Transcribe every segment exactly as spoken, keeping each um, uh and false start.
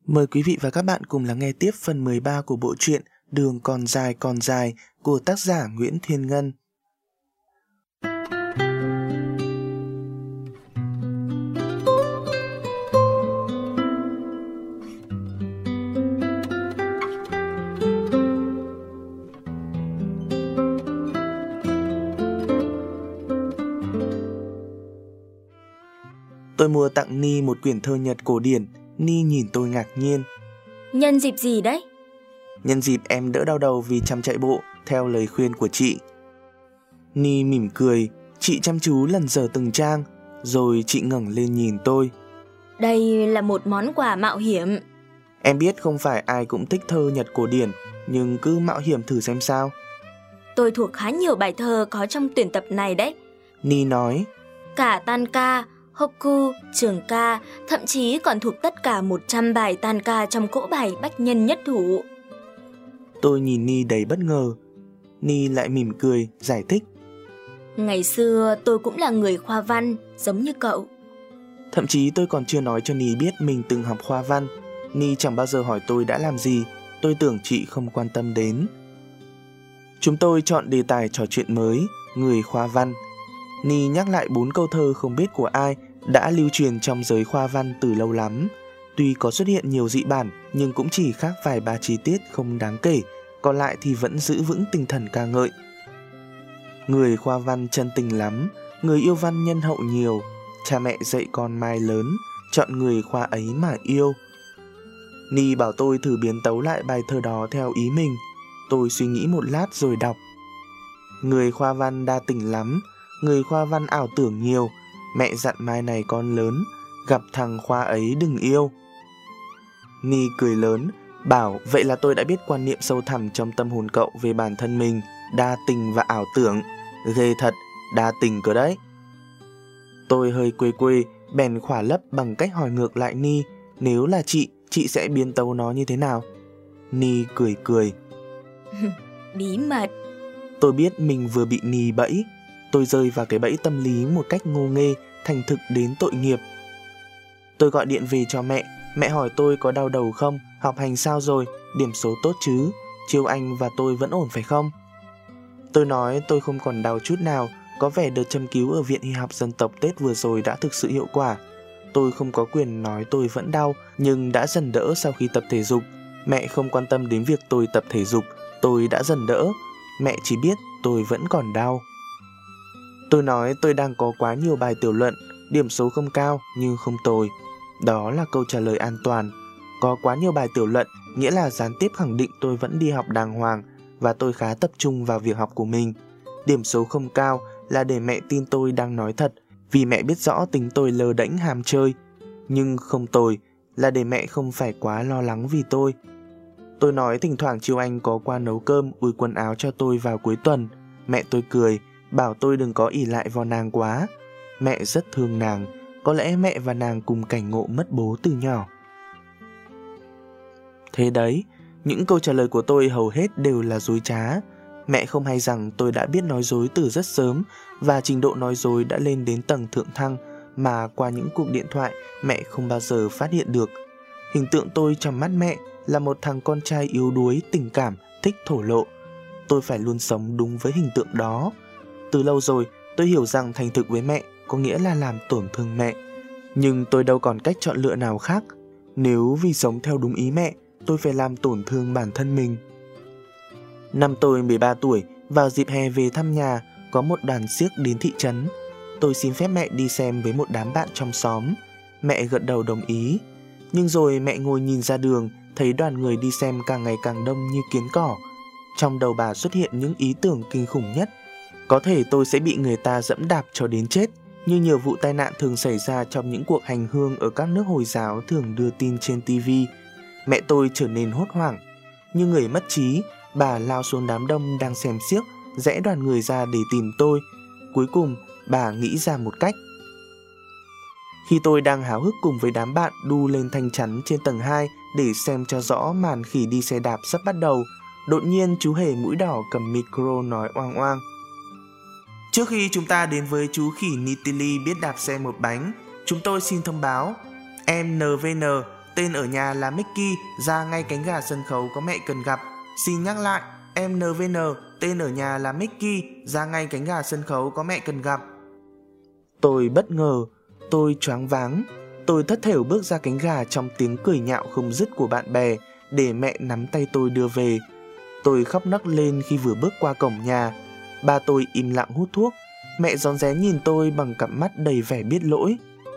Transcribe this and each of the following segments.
Mời quý vị và các bạn cùng lắng nghe tiếp phần mười ba của bộ truyện Đường còn dài còn dài của tác giả Nguyễn Thiên Ngân. Tôi mua tặng Ni một quyển thơ Nhật cổ điển. Ni nhìn tôi ngạc nhiên. Nhân dịp gì đấy? Nhân dịp em đỡ đau đầu vì chăm chạy bộ, theo lời khuyên của chị. Ni mỉm cười, chị chăm chú lần dở từng trang, rồi chị ngẩng lên nhìn tôi. Đây là một món quà mạo hiểm. Em biết không phải ai cũng thích thơ Nhật cổ điển, nhưng cứ mạo hiểm thử xem sao. Tôi thuộc khá nhiều bài thơ có trong tuyển tập này đấy. Ni nói. Cả tanka, hokku, trường ca, thậm chí còn thuộc tất cả một trăm bài tanka trong cỗ bài bách nhân nhất thủ. Tôi nhìn Ni đầy bất ngờ. Ni lại mỉm cười, giải thích. Ngày xưa tôi cũng là người khoa văn, giống như cậu. Thậm chí tôi còn chưa nói cho Ni biết mình từng học khoa văn. Ni chẳng bao giờ hỏi tôi đã làm gì. Tôi tưởng chị không quan tâm đến. Chúng tôi chọn đề tài trò chuyện mới, người khoa văn. Ni nhắc lại bốn câu thơ không biết của ai đã lưu truyền trong giới khoa văn từ lâu lắm. Tuy có xuất hiện nhiều dị bản nhưng cũng chỉ khác vài ba chi tiết không đáng kể, còn lại thì vẫn giữ vững tinh thần ca ngợi. Người khoa văn chân tình lắm, người yêu văn nhân hậu nhiều, cha mẹ dạy con mai lớn, chọn người khoa ấy mà yêu. Ni bảo tôi thử biến tấu lại bài thơ đó theo ý mình. Tôi suy nghĩ một lát rồi đọc. Người khoa văn đa tình lắm, người khoa văn ảo tưởng nhiều, mẹ dặn mai này con lớn, gặp thằng khoa ấy đừng yêu. Ni cười lớn, bảo vậy là tôi đã biết quan niệm sâu thẳm trong tâm hồn cậu về bản thân mình, đa tình và ảo tưởng. Ghê thật, đa tình cơ đấy. Tôi hơi quê quê, bèn khỏa lấp bằng cách hỏi ngược lại Ni, nếu là chị, chị sẽ biến tấu nó như thế nào? Ni cười cười. Bí mật. Tôi biết mình vừa bị Ni bẫy. Tôi rơi vào cái bẫy tâm lý một cách ngô nghê, thành thực đến tội nghiệp. Tôi gọi điện về cho mẹ. Mẹ hỏi tôi có đau đầu không, học hành sao rồi, điểm số tốt chứ, Chiêu Anh và tôi vẫn ổn phải không? Tôi nói tôi không còn đau chút nào, có vẻ đợt châm cứu ở Viện Y học Dân tộc Tết vừa rồi đã thực sự hiệu quả. Tôi không có quyền nói tôi vẫn đau, nhưng đã dần đỡ sau khi tập thể dục. Mẹ không quan tâm đến việc tôi tập thể dục, tôi đã dần đỡ. Mẹ chỉ biết tôi vẫn còn đau. Tôi nói tôi đang có quá nhiều bài tiểu luận, điểm số không cao nhưng không tồi. Đó là câu trả lời an toàn. Có quá nhiều bài tiểu luận nghĩa là gián tiếp khẳng định tôi vẫn đi học đàng hoàng và tôi khá tập trung vào việc học của mình. Điểm số không cao là để mẹ tin tôi đang nói thật, vì mẹ biết rõ tính tôi lơ đễnh ham chơi. Nhưng không tồi là để mẹ không phải quá lo lắng vì tôi. Tôi nói thỉnh thoảng Chiêu Anh có qua nấu cơm, ủi quần áo cho tôi vào cuối tuần. Mẹ tôi cười, bảo tôi đừng có ỷ lại vào nàng quá. Mẹ rất thương nàng, có lẽ mẹ và nàng cùng cảnh ngộ mất bố từ nhỏ. Thế đấy, những câu trả lời của tôi hầu hết đều là dối trá. Mẹ không hay rằng tôi đã biết nói dối từ rất sớm và trình độ nói dối đã lên đến tầng thượng thăng mà qua những cuộc điện thoại mẹ không bao giờ phát hiện được. Hình tượng tôi trong mắt mẹ là một thằng con trai yếu đuối, tình cảm, thích thổ lộ. Tôi phải luôn sống đúng với hình tượng đó. Từ lâu rồi tôi hiểu rằng thành thực với mẹ có nghĩa là làm tổn thương mẹ. Nhưng tôi đâu còn cách chọn lựa nào khác. Nếu vì sống theo đúng ý mẹ, tôi phải làm tổn thương bản thân mình. Năm tôi mười ba tuổi, vào dịp hè về thăm nhà, có một đoàn xiếc đến thị trấn. Tôi xin phép mẹ đi xem với một đám bạn trong xóm. Mẹ gật đầu đồng ý. Nhưng rồi mẹ ngồi nhìn ra đường, thấy đoàn người đi xem càng ngày càng đông như kiến cỏ. Trong đầu bà xuất hiện những ý tưởng kinh khủng nhất. Có thể tôi sẽ bị người ta dẫm đạp cho đến chết, như nhiều vụ tai nạn thường xảy ra trong những cuộc hành hương ở các nước Hồi giáo thường đưa tin trên ti vi. Mẹ tôi trở nên hốt hoảng. Như người mất trí, bà lao xuống đám đông đang xem xiếc, rẽ đoàn người ra để tìm tôi. Cuối cùng, bà nghĩ ra một cách. Khi tôi đang háo hức cùng với đám bạn đu lên thanh chắn trên tầng hai để xem cho rõ màn khỉ đi xe đạp sắp bắt đầu, đột nhiên chú hề mũi đỏ cầm micro nói oang oang. Trước khi chúng ta đến với chú khỉ Nitili biết đạp xe một bánh, chúng tôi xin thông báo. Em en vê en tên ở nhà là Mickey, ra ngay cánh gà sân khấu có mẹ cần gặp. Xin nhắc lại, em en vê en, tên ở nhà là Mickey, ra ngay cánh gà sân khấu có mẹ cần gặp. Tôi bất ngờ, tôi choáng váng. Tôi thất thểu bước ra cánh gà trong tiếng cười nhạo không dứt của bạn bè, để mẹ nắm tay tôi đưa về. Tôi khóc nấc lên khi vừa bước qua cổng nhà. Ba tôi im lặng hút thuốc. Mẹ rón rén nhìn tôi bằng cặp mắt đầy vẻ biết lỗi.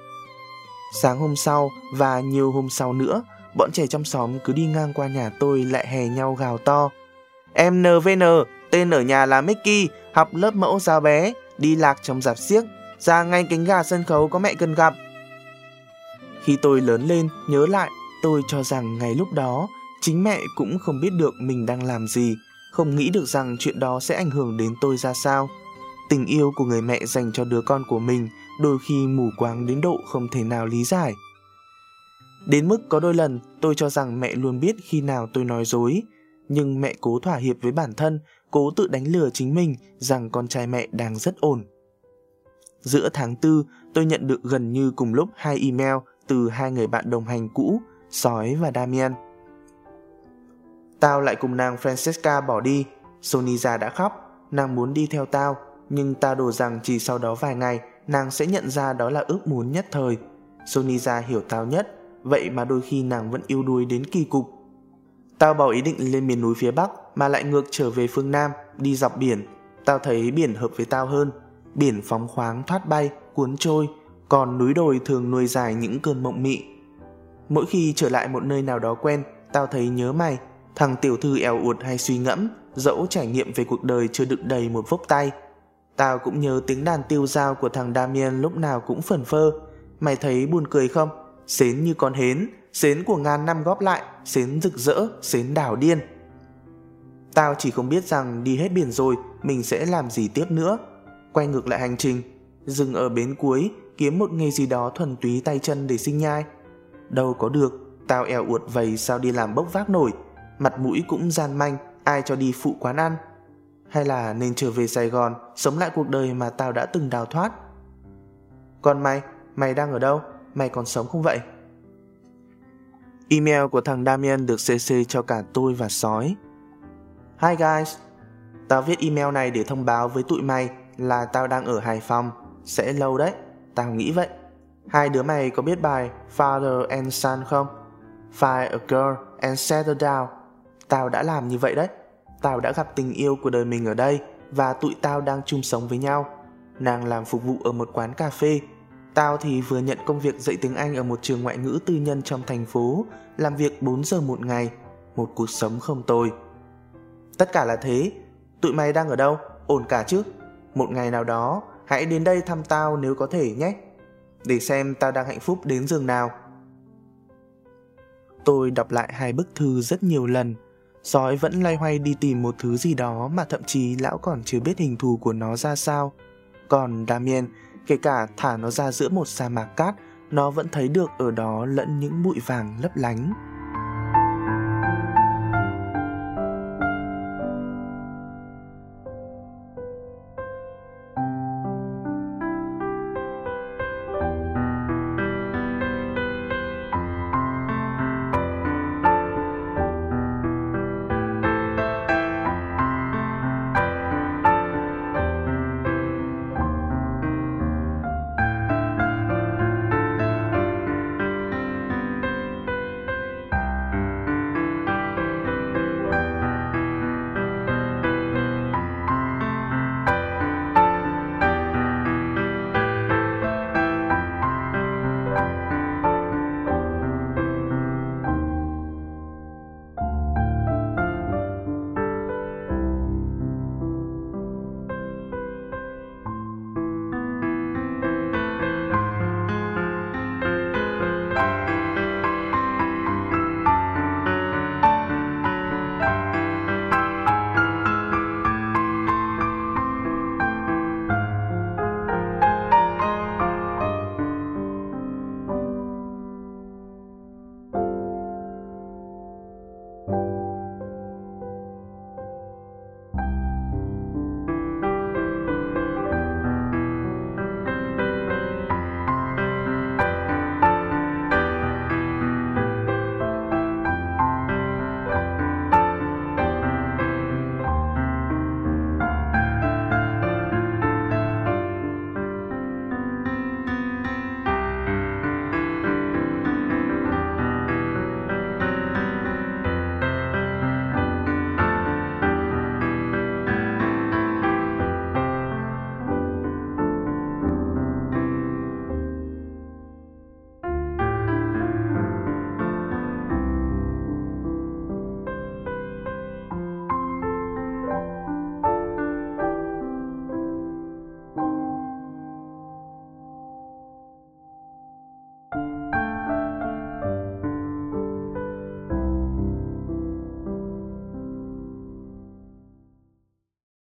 Sáng hôm sau và nhiều hôm sau nữa, bọn trẻ trong xóm cứ đi ngang qua nhà tôi lại hè nhau gào to. Em en vê en, tên ở nhà là Mickey, học lớp mẫu giáo bé, đi lạc trong rạp xiếc, ra ngay cánh gà sân khấu có mẹ cần gặp. Khi tôi lớn lên, nhớ lại, tôi cho rằng ngày lúc đó, chính mẹ cũng không biết được mình đang làm gì, không nghĩ được rằng chuyện đó sẽ ảnh hưởng đến tôi ra sao. Tình yêu của người mẹ dành cho đứa con của mình đôi khi mù quáng đến độ không thể nào lý giải. Đến mức có đôi lần tôi cho rằng mẹ luôn biết khi nào tôi nói dối, nhưng mẹ cố thỏa hiệp với bản thân, cố tự đánh lừa chính mình rằng con trai mẹ đang rất ổn. Giữa tháng tư, tôi nhận được gần như cùng lúc hai email từ hai người bạn đồng hành cũ, Sói và Damien. Tao lại cùng nàng Francesca bỏ đi. Sonisa đã khóc, nàng muốn đi theo tao, nhưng tao đổ rằng chỉ sau đó vài ngày nàng sẽ nhận ra đó là ước muốn nhất thời. Sonisa hiểu tao nhất, vậy mà đôi khi nàng vẫn yếu đuối đến kỳ cục. Tao bỏ ý định lên miền núi phía Bắc mà lại ngược trở về phương Nam, đi dọc biển. Tao thấy biển hợp với tao hơn. Biển phóng khoáng thoát bay, cuốn trôi, còn núi đồi thường nuôi dài những cơn mộng mị. Mỗi khi trở lại một nơi nào đó quen, tao thấy nhớ mày, thằng tiểu thư èo uột hay suy ngẫm, dẫu trải nghiệm về cuộc đời chưa đựng đầy một vốc tay. Tao cũng nhớ tiếng đàn tiêu dao của thằng Damien lúc nào cũng phẩn phơ. Mày thấy buồn cười không? Sến như con hến, sến của ngàn năm góp lại, sến rực rỡ, sến đảo điên. Tao chỉ không biết rằng đi hết biển rồi, mình sẽ làm gì tiếp nữa. Quay ngược lại hành trình, dừng ở bến cuối, kiếm một nghề gì đó thuần túy tay chân để sinh nhai. Đâu có được, tao èo uột vầy sao đi làm bốc vác nổi, mặt mũi cũng gian manh, ai cho đi phụ quán ăn. Hay là nên trở về Sài Gòn, sống lại cuộc đời mà tao đã từng đào thoát. Còn mày, mày đang ở đâu? Mày còn sống không vậy? Email của thằng Damien được xê xê cho cả tôi và Sói. Hi guys, tao viết email này để thông báo với tụi mày là tao đang ở Hải Phòng. Sẽ lâu đấy, tao nghĩ vậy. Hai đứa mày có biết bài Father and Son không? Find a girl and settle down. Tao đã làm như vậy đấy. Tao đã gặp tình yêu của đời mình ở đây và tụi tao đang chung sống với nhau. Nàng làm phục vụ ở một quán cà phê. Tao thì vừa nhận công việc dạy tiếng Anh ở một trường ngoại ngữ tư nhân trong thành phố, làm việc bốn giờ một ngày, một cuộc sống không tồi. Tất cả là thế. Tụi mày đang ở đâu? Ổn cả chứ? Một ngày nào đó, hãy đến đây thăm tao nếu có thể nhé. Để xem tao đang hạnh phúc đến giường nào. Tôi đọc lại hai bức thư rất nhiều lần. Sói vẫn loay hoay đi tìm một thứ gì đó mà thậm chí lão còn chưa biết hình thù của nó ra sao. Còn Damien, kể cả thả nó ra giữa một sa mạc cát, nó vẫn thấy được ở đó lẫn những bụi vàng lấp lánh.